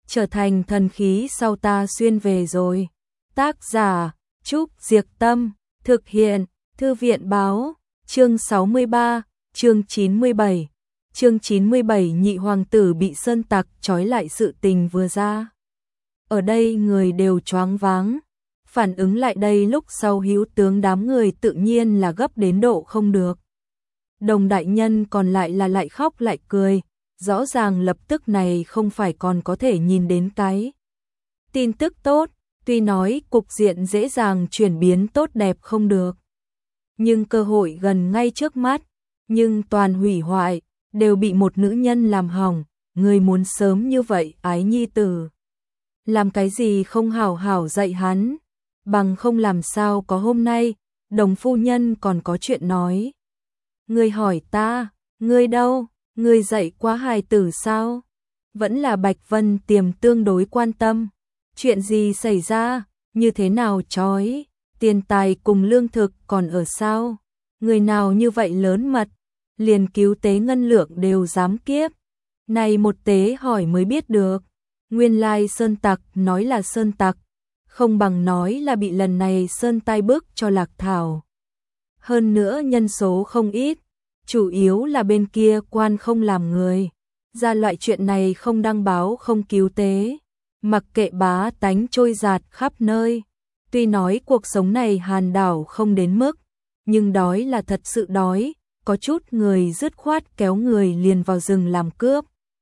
trở thành thần khí sau ta xuyên về rồi. Tác giả Trúc Diệc Tâm, thực hiện Thư viện Báo, chương 63, chương 97. Chương 97 nhị hoàng tử bị sơn tặc trói lại sự tình vừa ra. Ở đây người đều choáng váng, phản ứng lại đây lúc sau hữu tướng đám người tự nhiên là gấp đến độ không được. Đồng đại nhân còn lại là lại khóc lại cười, rõ ràng lập tức này không phải còn có thể nhìn đến cái tin tức tốt, tuy nói cục diện dễ dàng chuyển biến tốt đẹp không được. Nhưng cơ hội gần ngay trước mắt, nhưng toàn hủy hoại, đều bị một nữ nhân làm hỏng, người muốn sớm như vậy ái nhi tử. Làm cái gì không hảo hảo dạy hắn, bằng không làm sao có hôm nay, Đồng phu nhân còn có chuyện nói. Người hỏi ta, người đâu, người dạy quá hài tử sao? Vẫn là Bạch Vân Tiềm tương đối quan tâm. Chuyện gì xảy ra, như thế nào trói, tiền tài cùng lương thực còn ở sao? Người nào như vậy lớn mật, liền cứu tế ngân lượng đều dám kiếp. Này một tế hỏi mới biết được, nguyên lai sơn tặc nói là sơn tặc, không bằng nói là bị lần này sơn tai bức cho lạc thảo. Hơn nữa nhân số không ít, chủ yếu là bên kia quan không làm người. Ra loại chuyện này không đăng báo không cứu tế, mặc kệ bá tánh trôi giạt khắp nơi. Tuy nói cuộc sống này hàn đảo không đến mức, nhưng đói là thật sự đói, có chút người dứt khoát kéo người liền vào rừng làm cướp.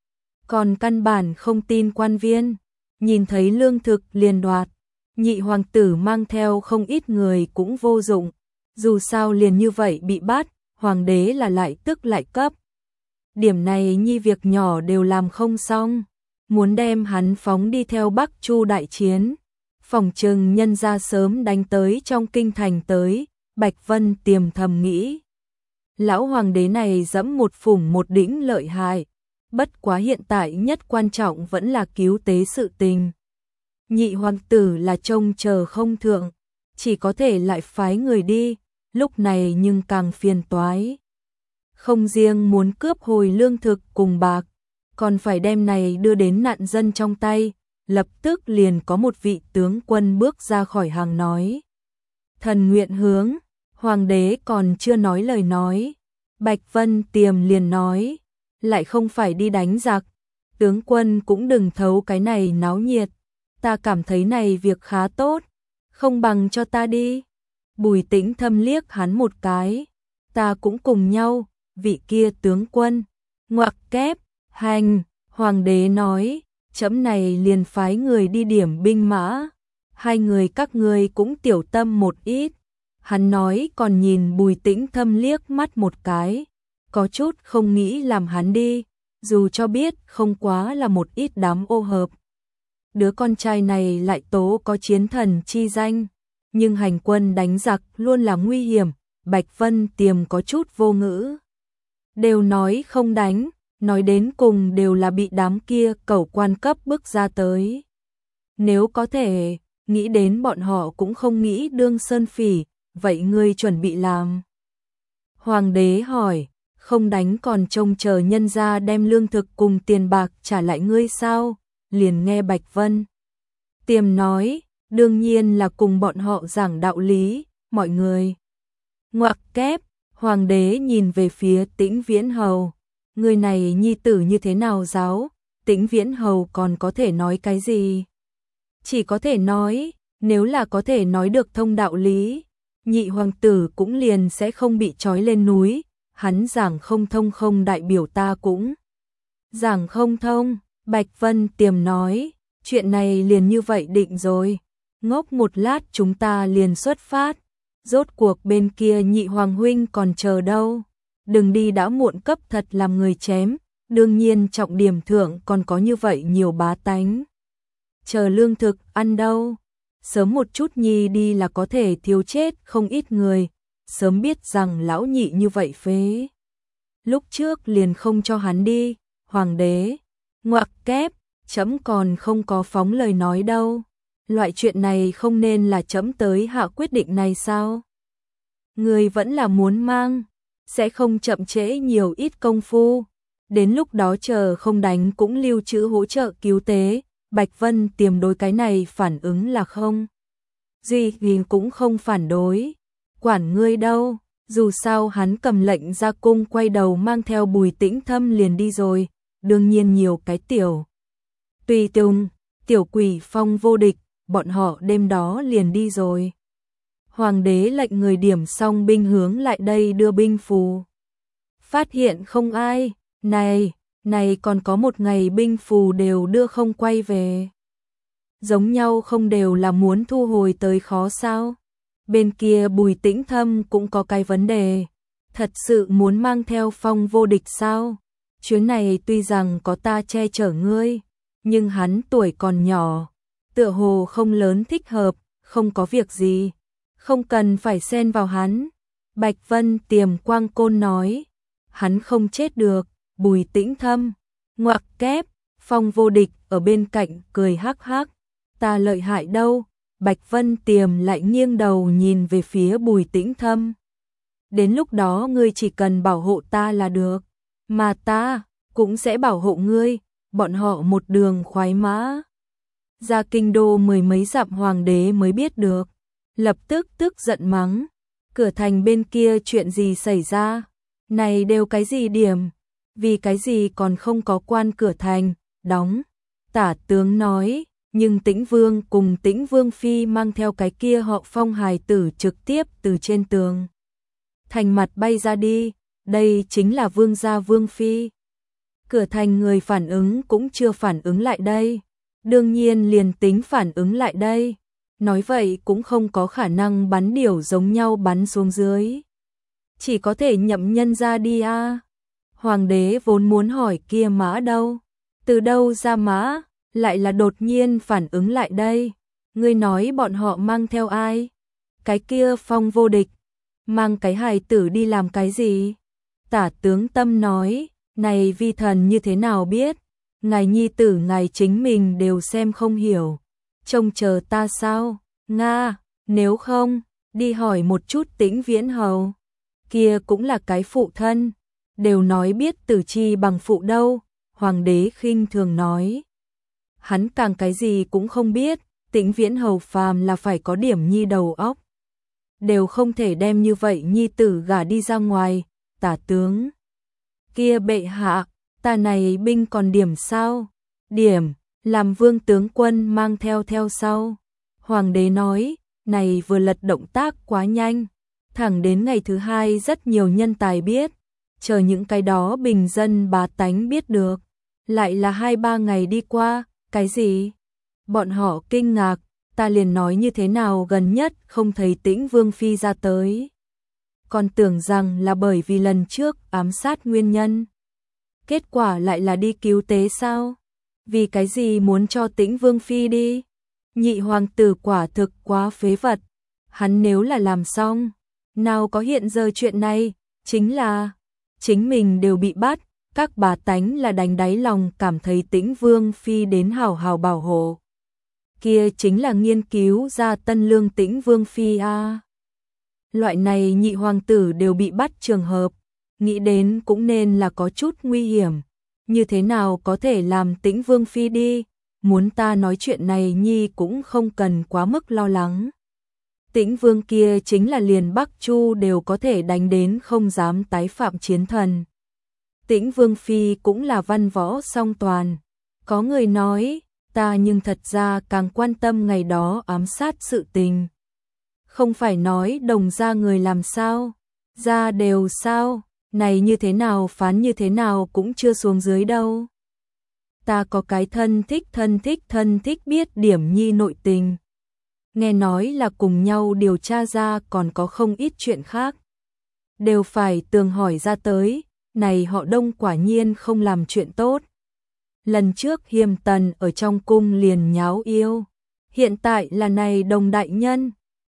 Còn căn bản không tin quan viên, nhìn thấy lương thực liền đoạt, nhị hoàng tử mang theo không ít người cũng vô dụng, dù sao liền như vậy bị bắt, hoàng đế là lại tức lại cấp. Điểm này nhi việc nhỏ đều làm không xong, muốn đem hắn phóng đi theo Bắc Chu đại chiến, phòng trừng nhân ra sớm đánh tới trong kinh thành tới. Bạch Vân Tiềm thầm nghĩ, lão hoàng đế này dẫm một phủng một đỉnh lợi hại, bất quá hiện tại nhất quan trọng vẫn là cứu tế sự tình. Nhị hoàng tử là trông chờ không thượng, chỉ có thể lại phái người đi, lúc này nhưng càng phiền toái. Không riêng muốn cướp hồi lương thực cùng bạc, còn phải đem này đưa đến nạn dân trong tay, lập tức liền có một vị tướng quân bước ra khỏi hàng nói. Thần nguyện hướng, hoàng đế còn chưa nói lời nói, Bạch Vân Tiềm liền nói, lại không phải đi đánh giặc, tướng quân cũng đừng thấu cái này náo nhiệt, ta cảm thấy này việc khá tốt, không bằng cho ta đi. Bùi Tĩnh thâm liếc hắn một cái, ta cũng cùng nhau, vị kia tướng quân, ngoặc kép, hành, hoàng đế nói, chấm này liền phái người đi điểm binh mã, hai người các ngươi cũng tiểu tâm một ít. Hắn nói còn nhìn Bùi Tĩnh thâm liếc mắt một cái, có chút không nghĩ làm hắn đi, dù cho biết không quá là một ít đám ô hợp. Đứa con trai này lại tố có chiến thần chi danh, nhưng hành quân đánh giặc luôn là nguy hiểm, Bạch Vân Tiềm có chút vô ngữ. Đều nói không đánh, nói đến cùng đều là bị đám kia cẩu quan cấp bức ra tới. Nếu có thể, nghĩ đến bọn họ cũng không nghĩ đương sơn phỉ, vậy ngươi chuẩn bị làm? Hoàng đế hỏi, không đánh còn trông chờ nhân ra đem lương thực cùng tiền bạc trả lại ngươi sao? Liền nghe Bạch Vân Tiềm nói, đương nhiên là cùng bọn họ giảng đạo lý, mọi người. Ngoặc kép, hoàng đế nhìn về phía Tĩnh Viễn Hầu, người này nhi tử như thế nào giáo? Tĩnh Viễn Hầu còn có thể nói cái gì? Chỉ có thể nói, nếu là có thể nói được thông đạo lý, nhị hoàng tử cũng liền sẽ không bị trói lên núi, hắn giảng không thông không đại biểu ta cũng giảng không thông. Bạch Vân Tiềm nói, chuyện này liền như vậy định rồi, ngốc một lát chúng ta liền xuất phát, rốt cuộc bên kia nhị hoàng huynh còn chờ đâu, đừng đi đã muộn cấp thật làm người chém, đương nhiên trọng điểm thượng còn có như vậy nhiều bá tánh. Chờ lương thực ăn đâu, sớm một chút nhi đi là có thể thiếu chết không ít người, sớm biết rằng lão nhị như vậy phế. Lúc trước liền không cho hắn đi, hoàng đế, ngoặc kép, chấm còn không có phóng lời nói đâu, loại chuyện này không nên là chấm tới hạ quyết định này sao? Người vẫn là muốn mang, sẽ không chậm trễ nhiều ít công phu, đến lúc đó chờ không đánh cũng lưu trữ hỗ trợ cứu tế. Bạch Vân Tiềm đối cái này phản ứng là không. Gì cũng không phản đối. Quản ngươi đâu, dù sao hắn cầm lệnh ra cung quay đầu mang theo Bùi Tĩnh Thâm liền đi rồi, đương nhiên nhiều cái tiểu. Tùy tùng, tiểu quỷ phong vô địch, bọn họ đêm đó liền đi rồi. Hoàng đế lệnh người điểm xong binh hướng lại đây đưa binh phù. Phát hiện không ai, này còn có một ngày binh phù đều đưa không quay về. Giống nhau không đều là muốn thu hồi tới khó sao? Bên kia Bùi Tĩnh Thâm cũng có cái vấn đề. Thật sự muốn mang theo phong vô địch sao? Chuyến này tuy rằng có ta che chở ngươi, nhưng hắn tuổi còn nhỏ, tựa hồ không lớn thích hợp, không có việc gì, không cần phải xen vào hắn. Bạch Vân Tiềm quang côn nói, hắn không chết được. Bùi Tĩnh Thâm ngoặc kép, phong vô địch ở bên cạnh cười hắc hắc, ta lợi hại đâu. Bạch Vân Tiềm lại nghiêng đầu nhìn về phía Bùi Tĩnh Thâm. Đến lúc đó ngươi chỉ cần bảo hộ ta là được, mà ta cũng sẽ bảo hộ ngươi. Bọn họ một đường khoái mã ra kinh đô mười mấy dặm, hoàng đế mới biết được, lập tức tức giận mắng, cửa thành bên kia chuyện gì xảy ra, này đều cái gì điểm, vì cái gì còn không có quan cửa thành đóng. Tả tướng nói, nhưng Tĩnh Vương cùng Tĩnh Vương phi mang theo cái kia họ Phong hài tử trực tiếp từ trên tường thành mặt bay ra đi, đây chính là vương gia vương phi. Cửa thành người phản ứng cũng chưa phản ứng lại đây, đương nhiên liền tính phản ứng lại đây, nói vậy cũng không có khả năng bắn điểu giống nhau bắn xuống dưới, chỉ có thể nhậm nhân ra đi a. Hoàng đế vốn muốn hỏi kia mã đâu, từ đâu ra mã, lại là đột nhiên phản ứng lại đây. Ngươi nói bọn họ mang theo ai? Cái kia phong vô địch, mang cái hài tử đi làm cái gì? Tả tướng Tâm nói, này vi thần như thế nào biết? Ngài nhi tử ngài chính mình đều xem không hiểu, trông chờ ta sao? Nga, nếu không, đi hỏi một chút Tĩnh Viễn Hầu, kia cũng là cái phụ thân, đều nói biết tử chi bằng phụ đâu. Hoàng đế khinh thường nói, hắn càng cái gì cũng không biết. Tĩnh Viễn Hầu phàm là phải có điểm nhi đầu óc, đều không thể đem như vậy nhi tử gả đi ra ngoài. Tả tướng, kia bệ hạ, ta này binh còn điểm sao? Điểm, làm vương tướng quân mang theo sau. Hoàng đế nói, này vừa lật động tác quá nhanh, thẳng đến ngày thứ hai rất nhiều nhân tài biết, chờ những cái đó bình dân bá tánh biết được, lại là 2-3 ngày đi qua. Cái gì? Bọn họ kinh ngạc, ta liền nói như thế nào gần nhất không thấy Tĩnh Vương phi ra tới, còn tưởng rằng là bởi vì lần trước ám sát nguyên nhân, kết quả lại là đi cứu tế sao? Vì cái gì muốn cho Tĩnh Vương phi đi? Nhị hoàng tử quả thực quá phế vật, hắn nếu là làm xong, nào có hiện giờ chuyện này, chính là chính mình đều bị bắt. Các bà tánh là đánh đáy lòng cảm thấy Tĩnh Vương phi đến hào hào bảo hộ, kia chính là nghiên cứu ra tân lương Tĩnh Vương phi a. Loại này nhị hoàng tử đều bị bắt trường hợp, nghĩ đến cũng nên là có chút nguy hiểm, như thế nào có thể làm Tĩnh Vương phi đi? Muốn ta nói chuyện này nhi cũng không cần quá mức lo lắng. Tĩnh Vương kia chính là liền Bắc Chu đều có thể đánh đến không dám tái phạm chiến thần. Tĩnh Vương phi cũng là văn võ song toàn. Có người nói, ta nhưng thật ra càng quan tâm ngày đó ám sát sự tình. Không phải nói Đồng gia người làm sao, ra đều sao, này như thế nào phán như thế nào cũng chưa xuống dưới đâu. Ta có cái thân thích biết điểm nhi nội tình, nghe nói là cùng nhau điều tra ra còn có không ít chuyện khác, đều phải tường hỏi ra tới. Này họ Đông quả nhiên không làm chuyện tốt. Lần trước Hiềm Tần ở trong cung liền nháo yêu, hiện tại là này Đồng đại nhân,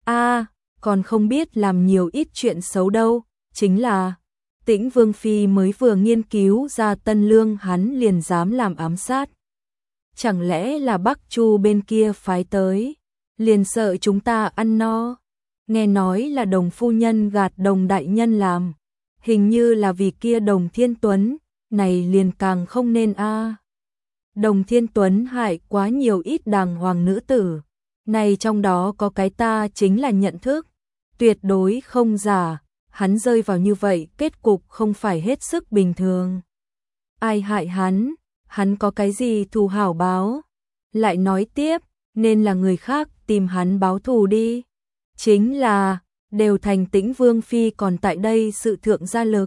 còn không biết làm nhiều ít chuyện xấu đâu. Chính là Tĩnh Vương phi mới vừa nghiên cứu ra tân lương hắn liền dám làm ám sát. Chẳng lẽ là Bắc Chu bên kia phái tới, liền sợ chúng ta ăn no? Nghe nói là Đồng phu nhân gạt Đồng đại nhân làm, hình như là vì kia Đồng Thiên Tuấn, này liền càng không nên a. Đồng Thiên Tuấn hại quá nhiều ít đàng hoàng nữ tử. Này trong đó có cái ta chính là nhận thức. Tuyệt đối không giả, hắn rơi vào như vậy kết cục không phải hết sức bình thường. Ai hại hắn có cái gì thù hảo báo. Lại nói tiếp, nên là người khác tìm hắn báo thù đi. Chính là, đều thành Tĩnh Vương Phi còn tại đây sự thượng gia lực.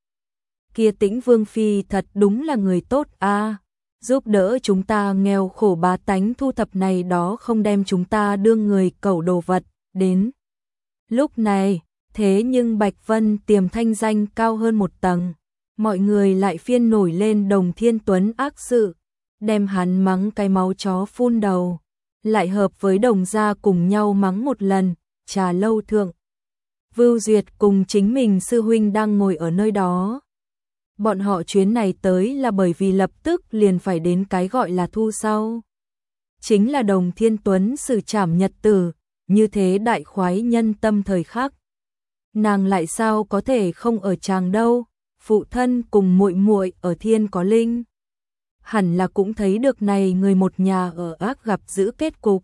Kia Tĩnh Vương Phi thật đúng là người tốt a, giúp đỡ chúng ta nghèo khổ bá tánh thu thập này đó không đem chúng ta đương người cẩu đồ vật đến. Lúc này, thế nhưng Bạch Vân Tiềm thanh danh cao hơn một tầng, mọi người lại phiên nổi lên Đồng Thiên Tuấn ác sự, đem hắn mắng cái máu chó phun đầu, lại hợp với Đồng gia cùng nhau mắng một lần. Trà lâu thượng, Vưu Duyệt cùng chính mình sư huynh đang ngồi ở nơi đó. Bọn họ chuyến này tới là bởi vì lập tức liền phải đến cái gọi là thu sau. Chính là Đồng Thiên Tuấn xử trảm nhật tử, như thế đại khoái nhân tâm thời khắc. Nàng lại sao có thể không ở chàng đâu, phụ thân cùng muội muội ở thiên có linh. Hẳn là cũng thấy được này người một nhà ở ác gặp dữ kết cục.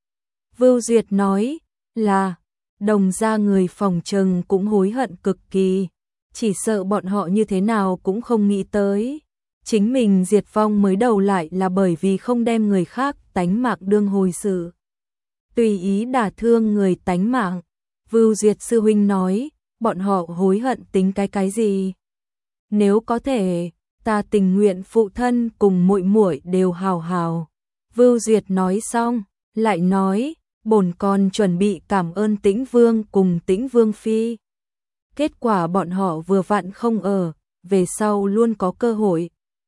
Vưu Duyệt nói là, Đồng gia người phòng trừng cũng hối hận cực kỳ, chỉ sợ bọn họ như thế nào cũng không nghĩ tới. Chính mình diệt vong mới đầu lại là bởi vì không đem người khác tánh mạng đương hồi sự. Tùy ý đả thương người tánh mạng. Vưu Duyệt sư huynh nói, bọn họ hối hận tính cái gì? Nếu có thể, ta tình nguyện phụ thân cùng muội muội đều hào hào. Vưu Duyệt nói xong, lại nói, bổn con chuẩn bị cảm ơn Tĩnh Vương cùng Tĩnh Vương Phi. Kết quả bọn họ vừa vặn không ở, về sau luôn có cơ hội.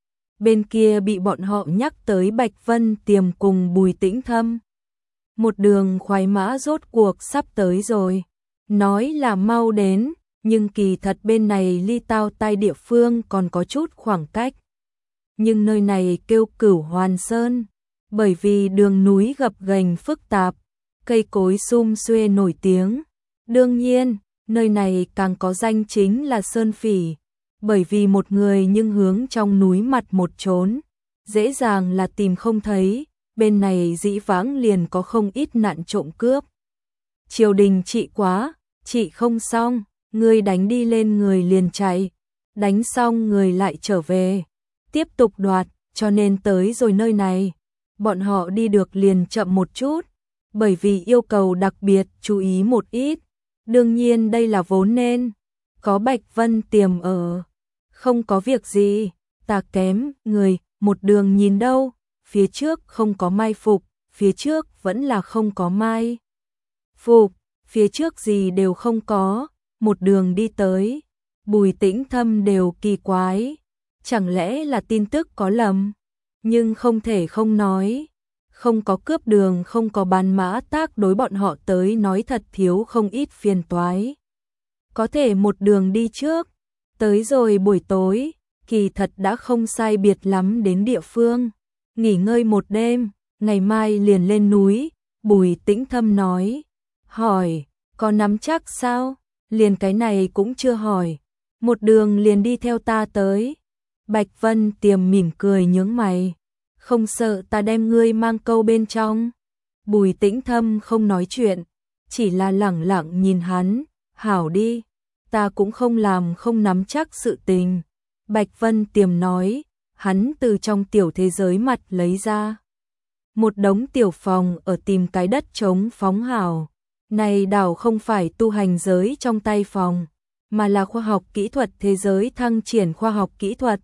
Bên kia bị bọn họ nhắc tới Bạch Vân Tiềm cùng Bùi Tĩnh Thâm. Một đường khoái mã rốt cuộc sắp tới rồi. Nói là mau đến, nhưng kỳ thật bên này ly Tao Tai địa phương còn có chút khoảng cách. Nhưng nơi này kêu Cửu Hoàn Sơn, bởi vì đường núi gập ghềnh phức tạp, cây cối sum xuê nổi tiếng. Đương nhiên, nơi này càng có danh chính là Sơn Phỉ, bởi vì một người nhưng hướng trong núi mặt một trốn, dễ dàng là tìm không thấy, bên này dĩ vãng liền có không ít nạn trộm cướp. Triều đình trị quá, trị không xong, người đánh đi lên người liền chạy, đánh xong người lại trở về, tiếp tục đoạt, cho nên tới rồi nơi này, bọn họ đi được liền chậm một chút, bởi vì yêu cầu đặc biệt chú ý một ít. Đương nhiên đây là vốn nên, có Bạch Vân Tiềm ở, không có việc gì, ta kém người, một đường nhìn đâu, phía trước không có mai phục, phía trước vẫn là không có mai phục, phía trước gì đều không có, một đường đi tới, Bùi Tĩnh Thâm đều kỳ quái, chẳng lẽ là tin tức có lầm, nhưng không thể không nói. Không có cướp đường, không có bán mã tác đối bọn họ tới nói thật thiếu không ít phiền toái. Có thể một đường đi trước, tới rồi buổi tối, kỳ thật đã không sai biệt lắm đến địa phương. Nghỉ ngơi một đêm, ngày mai liền lên núi, Bùi Tĩnh Thâm nói. Hỏi, có nắm chắc sao? Liền cái này cũng chưa hỏi. Một đường liền đi theo ta tới. Bạch Vân Tiềm mỉm cười nhướng mày. Không sợ ta đem ngươi mang câu bên trong. Bùi Tĩnh Thâm không nói chuyện, chỉ là lẳng lặng nhìn hắn, hảo đi, ta cũng không làm không nắm chắc sự tình. Bạch Vân Tiềm nói, hắn từ trong tiểu thế giới mặt lấy ra một đống tiểu phòng ở tìm cái đất trống phóng hảo. Này đảo không phải tu hành giới trong tay phòng, mà là khoa học kỹ thuật thế giới thăng triển khoa học kỹ thuật.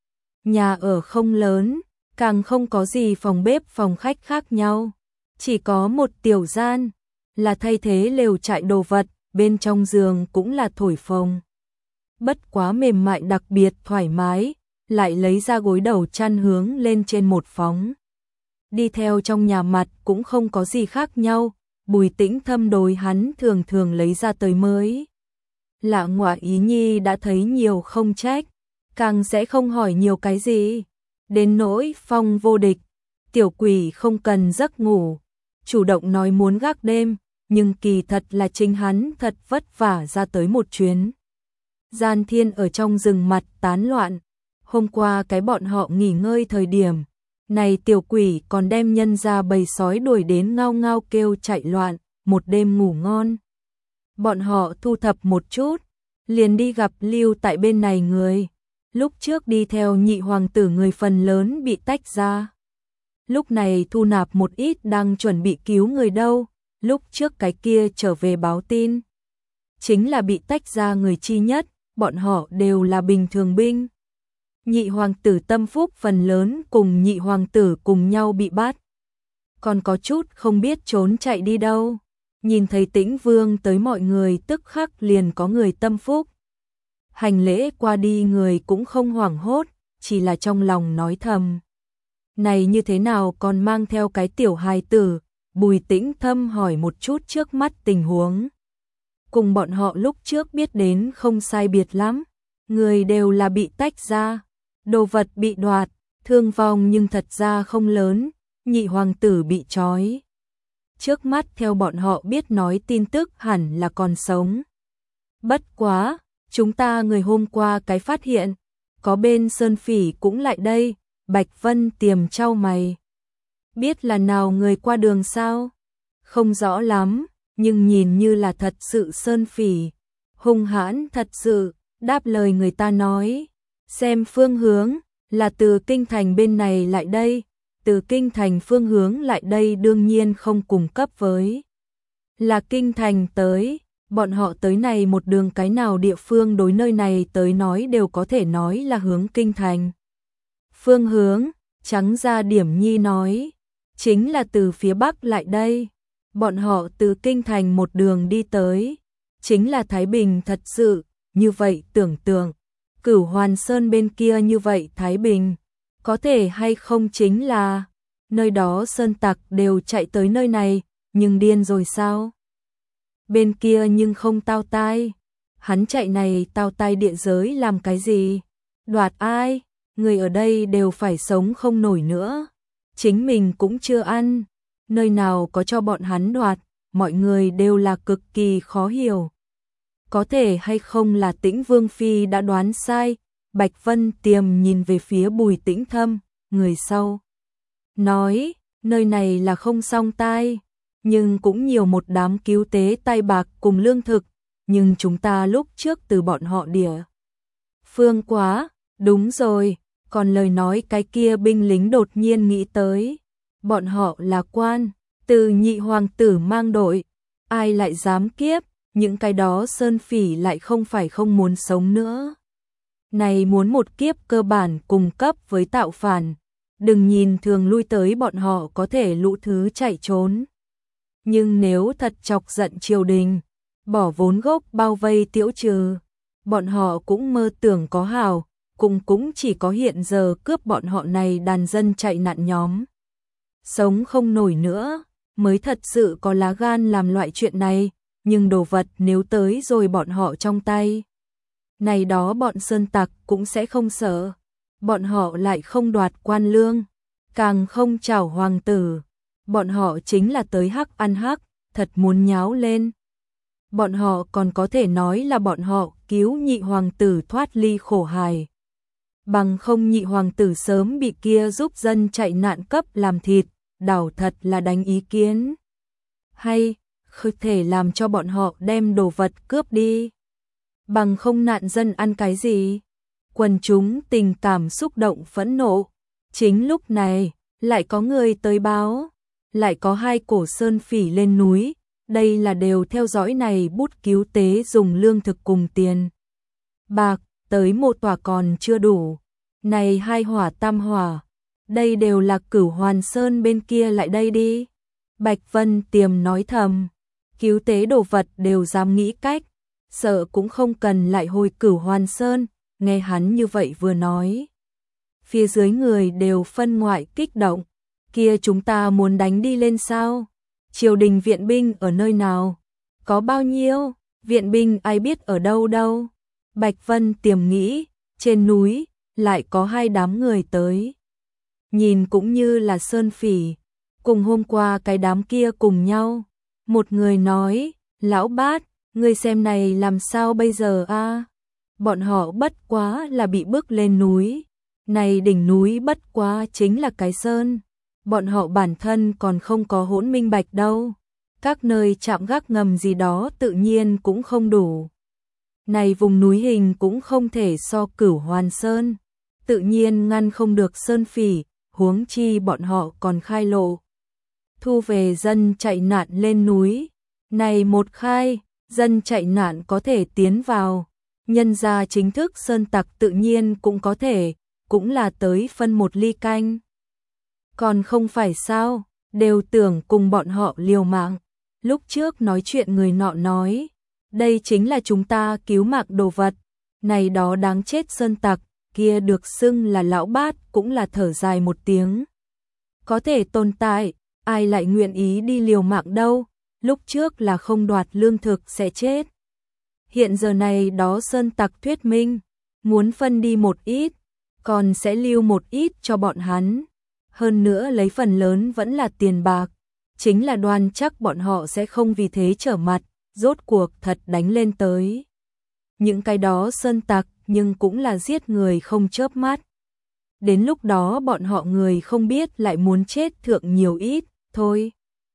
Nhà ở không lớn, càng không có gì phòng bếp phòng khách khác nhau, chỉ có một tiểu gian, là thay thế lều trại đồ vật, bên trong giường cũng là thổi phồng. Bất quá mềm mại đặc biệt thoải mái, lại lấy ra gối đầu chăn hướng lên trên một phóng. Đi theo trong nhà mặt cũng không có gì khác nhau, Bùi Tĩnh Thâm đối hắn thường thường lấy ra tới mới. Lạ ngoại ý nhi đã thấy nhiều không trách, càng sẽ không hỏi nhiều cái gì. Đến nỗi Phong vô địch, tiểu quỷ không cần giấc ngủ, chủ động nói muốn gác đêm, nhưng kỳ thật là chính hắn thật vất vả ra tới một chuyến. Gian Thiên ở trong rừng mặt tán loạn, hôm qua cái bọn họ nghỉ ngơi thời điểm, Này tiểu quỷ còn đem nhân ra bầy sói đuổi đến ngao ngao kêu chạy loạn, một đêm ngủ ngon. Bọn họ thu thập một chút, liền đi gặp lưu tại bên này người. Lúc trước đi theo nhị hoàng tử người phần lớn bị tách ra. Lúc này thu nạp một ít đang chuẩn bị cứu người đâu, lúc trước cái kia trở về báo tin. Chính là bị tách ra người chi nhất, bọn họ đều là bình thường binh. Nhị hoàng tử tâm phúc phần lớn cùng nhị hoàng tử cùng nhau bị bắt. Còn có chút không biết trốn chạy đi đâu. Nhìn thấy Tĩnh Vương tới mọi người tức khắc liền có người tâm phúc. Hành lễ qua đi người cũng không hoảng hốt, chỉ là trong lòng nói thầm. Này như thế nào còn mang theo cái tiểu hài tử, Bùi Tĩnh thâm hỏi một chút trước mắt tình huống. Cùng bọn họ lúc trước biết đến không sai biệt lắm, người đều là bị tách ra, đồ vật bị đoạt, thương vong nhưng thật ra không lớn, nhị hoàng tử bị trói. Trước mắt theo bọn họ biết nói tin tức hẳn là còn sống. Bất quá, chúng ta người hôm qua cái phát hiện, có bên Sơn Phỉ cũng lại đây, Bạch Vân Tiềm chau mày. Biết là nào người qua đường sao? Không rõ lắm, nhưng nhìn như là thật sự Sơn Phỉ. Hung hãn thật sự, đáp lời người ta nói. Xem phương hướng, là từ kinh thành bên này lại đây. Từ kinh thành phương hướng lại đây đương nhiên không cùng cấp với. Là kinh thành tới, bọn họ tới này một đường cái nào địa phương đối nơi này tới nói đều có thể nói là hướng kinh thành. Phương hướng, trắng ra điểm nhi nói, chính là từ phía bắc lại đây. Bọn họ từ kinh thành một đường đi tới, chính là Thái Bình thật sự, như vậy tưởng tượng. Cửu Hoàn Sơn bên kia như vậy Thái Bình, có thể hay không chính là, nơi đó sơn tặc đều chạy tới nơi này, nhưng điên rồi sao? Bên kia nhưng không tao tai, hắn chạy này tao tai địa giới làm cái gì? Đoạt ai? Người ở đây đều phải sống không nổi nữa, chính mình cũng chưa ăn, nơi nào có cho bọn hắn đoạt, mọi người đều là cực kỳ khó hiểu. Có thể hay không là Tĩnh Vương Phi đã đoán sai, Bạch Vân Tiềm nhìn về phía Bùi Tĩnh Thâm, người sau. Nói, nơi này là không song tai, nhưng cũng nhiều một đám cứu tế tay bạc cùng lương thực, nhưng chúng ta lúc trước từ bọn họ địa. Phương quá, đúng rồi, còn lời nói cái kia binh lính đột nhiên nghĩ tới. Bọn họ là quan, từ nhị hoàng tử mang đội, ai lại dám kiếp, những cái đó Sơn Phỉ lại không phải không muốn sống nữa. Này muốn một kiếp cơ bản cùng cấp với tạo phản, đừng nhìn thường lui tới bọn họ có thể lũ thứ chạy trốn. Nhưng nếu thật chọc giận triều đình, bỏ vốn gốc bao vây tiễu trừ, bọn họ cũng mơ tưởng có hảo, cũng chỉ có hiện giờ cướp bọn họ này đàn dân chạy nạn nhóm. Sống không nổi nữa, mới thật sự có lá gan làm loại chuyện này, nhưng đồ vật nếu tới rồi bọn họ trong tay. Này đó bọn sơn tặc cũng sẽ không sợ, bọn họ lại không đoạt quan lương, càng không chào hoàng tử, bọn họ chính là tới hắc ăn hắc, thật muốn nháo lên. Bọn họ còn có thể nói là bọn họ cứu nhị hoàng tử thoát ly khổ hài. Bằng không nhị hoàng tử sớm bị kia giúp dân chạy nạn cấp làm thịt, đảo thật là đánh ý kiến. Hay, không thể làm cho bọn họ đem đồ vật cướp đi. Bằng không nạn dân ăn cái gì? Quần chúng tình cảm xúc động phẫn nộ. Chính lúc này, lại có người tới báo. Lại có hai cổ Sơn Phỉ lên núi. Đây là đều theo dõi này bút cứu tế dùng lương thực cùng tiền bạc, tới một tòa còn chưa đủ. Này hai hỏa tam hỏa, đây đều là Cửu Hoàn Sơn bên kia lại đây đi. Bạch Vân Tiềm nói thầm, cứu tế đồ vật đều dám nghĩ cách, sợ cũng không cần lại hồi Cửu Hoàn Sơn, nghe hắn như vậy vừa nói. Phía dưới người đều phân ngoại kích động, kia chúng ta muốn đánh đi lên sao? Triều đình viện binh ở nơi nào? Có bao nhiêu? Viện binh ai biết ở đâu đâu? Bạch Vân Tiềm nghĩ, trên núi, lại có hai đám người tới. Nhìn cũng như là Sơn Phỉ, cùng hôm qua cái đám kia cùng nhau. Một người nói, lão bát, người xem này làm sao bây giờ a? Bọn họ bất quá là bị bước lên núi, Này đỉnh núi bất quá chính là cái sơn, bọn họ bản thân còn không có hỗn minh bạch đâu. Các nơi chạm gác ngầm gì đó tự nhiên cũng không đủ. Này vùng núi hình cũng không thể so Cửu Hoàn Sơn, tự nhiên ngăn không được sơn phỉ, huống chi bọn họ còn khai lộ. Thu về dân chạy nạn lên núi, này một khai, dân chạy nạn có thể tiến vào, nhân ra chính thức sơn tặc tự nhiên cũng có thể, cũng là tới phân một ly canh. Còn không phải sao, đều tưởng cùng bọn họ liều mạng. Lúc trước nói chuyện người nọ nói, đây chính là chúng ta cứu mạng đồ vật, này đó đáng chết sơn tặc, kia được xưng là lão bát cũng là thở dài một tiếng. Có thể tồn tại, ai lại nguyện ý đi liều mạng đâu, lúc trước là không đoạt lương thực sẽ chết. Hiện giờ này đó sơn tặc thuyết minh, muốn phân đi một ít, còn sẽ lưu một ít cho bọn hắn. Hơn nữa lấy phần lớn vẫn là tiền bạc, chính là đoan chắc bọn họ sẽ không vì thế trở mặt, rốt cuộc thật đánh lên tới. Những cái đó sơn tặc nhưng cũng là giết người không chớp mắt. Đến lúc đó bọn họ người không biết lại muốn chết thượng nhiều ít, thôi.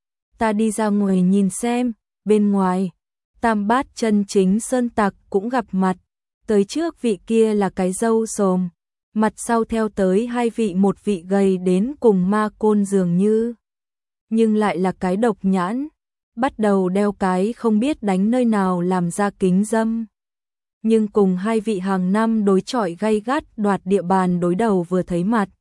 Ta đi ra ngoài nhìn xem, bên ngoài, tam bát chân chính sơn tặc cũng gặp mặt, tới trước vị kia là cái râu xồm, mặt sau theo tới hai vị, một vị gầy đến cùng ma côn dường như, nhưng lại là cái độc nhãn, bắt đầu đeo cái không biết đánh nơi nào làm ra kính dâm. Nhưng cùng hai vị hàng năm đối chọi gay gắt đoạt địa bàn đối đầu vừa thấy mặt.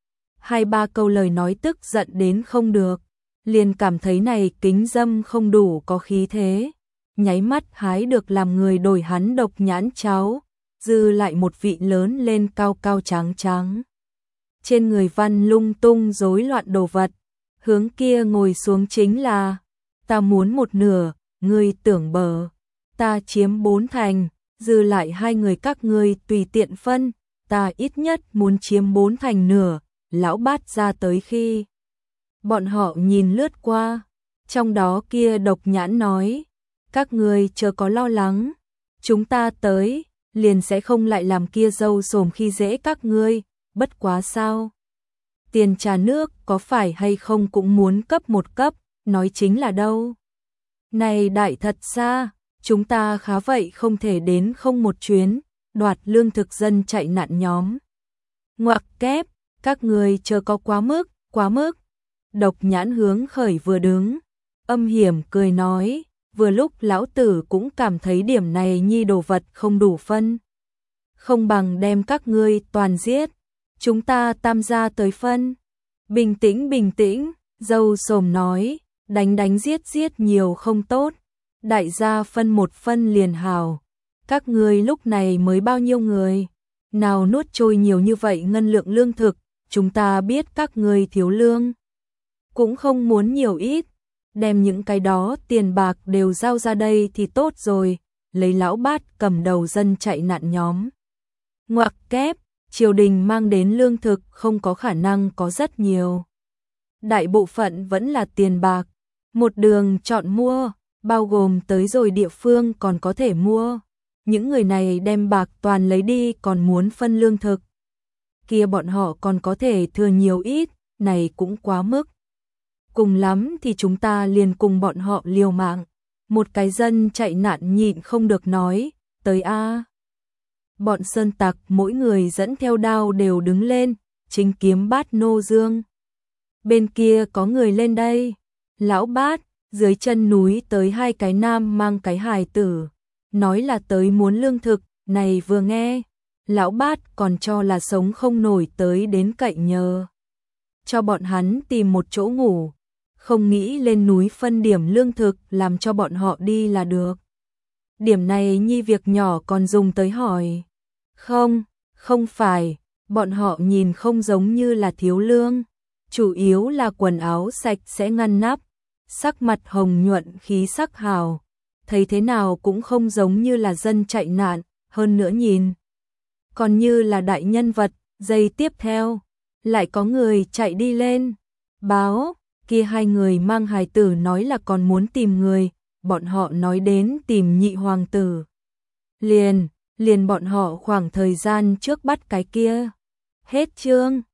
Hai ba câu lời nói tức giận đến không được, liền cảm thấy này kính dâm không đủ có khí thế, nháy mắt hái được làm người đổi hắn độc nhãn cháu, dư lại một vị lớn lên cao cao trắng trắng. Trên người văn lung tung rối loạn đồ vật, hướng kia ngồi xuống chính là, ta muốn một nửa, ngươi tưởng bờ, ta chiếm 4 thành, dư lại hai người các ngươi tùy tiện phân, ta ít nhất muốn chiếm 4 thành nửa, lão bát ra tới khi. Bọn họ nhìn lướt qua, trong đó kia độc nhãn nói, các ngươi chớ có lo lắng, chúng ta tới, liền sẽ không lại làm kia dâu xồm khi dễ các ngươi, bất quá sao. Tiền trà nước có phải hay không cũng muốn cấp một cấp, nói chính là đâu. Này đại thật xa, chúng ta khá vậy không thể đến không một chuyến, đoạt lương thực dân chạy nạn nhóm. Ngoặc kép, các người chờ có quá mức, quá mức. Độc nhãn hướng khởi vừa đứng, âm hiểm cười nói, vừa lúc lão tử cũng cảm thấy điểm này nhi đồ vật không đủ phân. Không bằng đem các ngươi toàn giết, chúng ta tam gia tới phân. Bình tĩnh, dâu xồm nói, đánh giết nhiều không tốt, đại gia phân một phân liền hào. Các ngươi lúc này mới bao nhiêu người, nào nuốt trôi nhiều như vậy ngân lượng lương thực, chúng ta biết các ngươi thiếu lương. Cũng không muốn nhiều ít, đem những cái đó tiền bạc đều giao ra đây thì tốt rồi, lấy lão bát cầm đầu dân chạy nạn nhóm. Ngoặc kép, triều đình mang đến lương thực không có khả năng có rất nhiều. Đại bộ phận vẫn là tiền bạc, một đường chọn mua, bao gồm tới rồi địa phương còn có thể mua. Những người này đem bạc toàn lấy đi còn muốn phân lương thực. Kia bọn họ còn có thể thừa nhiều ít, này cũng quá mức. Cùng lắm thì chúng ta liền cùng bọn họ liều mạng. Một cái dân chạy nạn nhịn không được nói, tới a. Bọn sơn tặc mỗi người dẫn theo đao đều đứng lên, chính kiếm bát nô dương. Bên kia có người lên đây, lão bát, dưới chân núi tới hai cái nam mang cái hài tử, nói là tới muốn lương thực, này vừa nghe, lão bát còn cho là sống không nổi tới đến cậy nhờ. Cho bọn hắn tìm một chỗ ngủ, không nghĩ lên núi phân điểm lương thực làm cho bọn họ đi là được. Điểm này nhi việc nhỏ còn dùng tới hỏi. Không phải, bọn họ nhìn không giống như là thiếu lương, chủ yếu là quần áo sạch sẽ ngăn nắp, sắc mặt hồng nhuận khí sắc hào, thấy thế nào cũng không giống như là dân chạy nạn, hơn nữa nhìn. Còn như là đại nhân vật, giây tiếp theo, lại có người chạy đi lên, báo, kia hai người mang hài tử nói là còn muốn tìm người, bọn họ nói đến tìm nhị hoàng tử. Liền bọn họ khoảng thời gian trước bắt cái kia. Hết chương.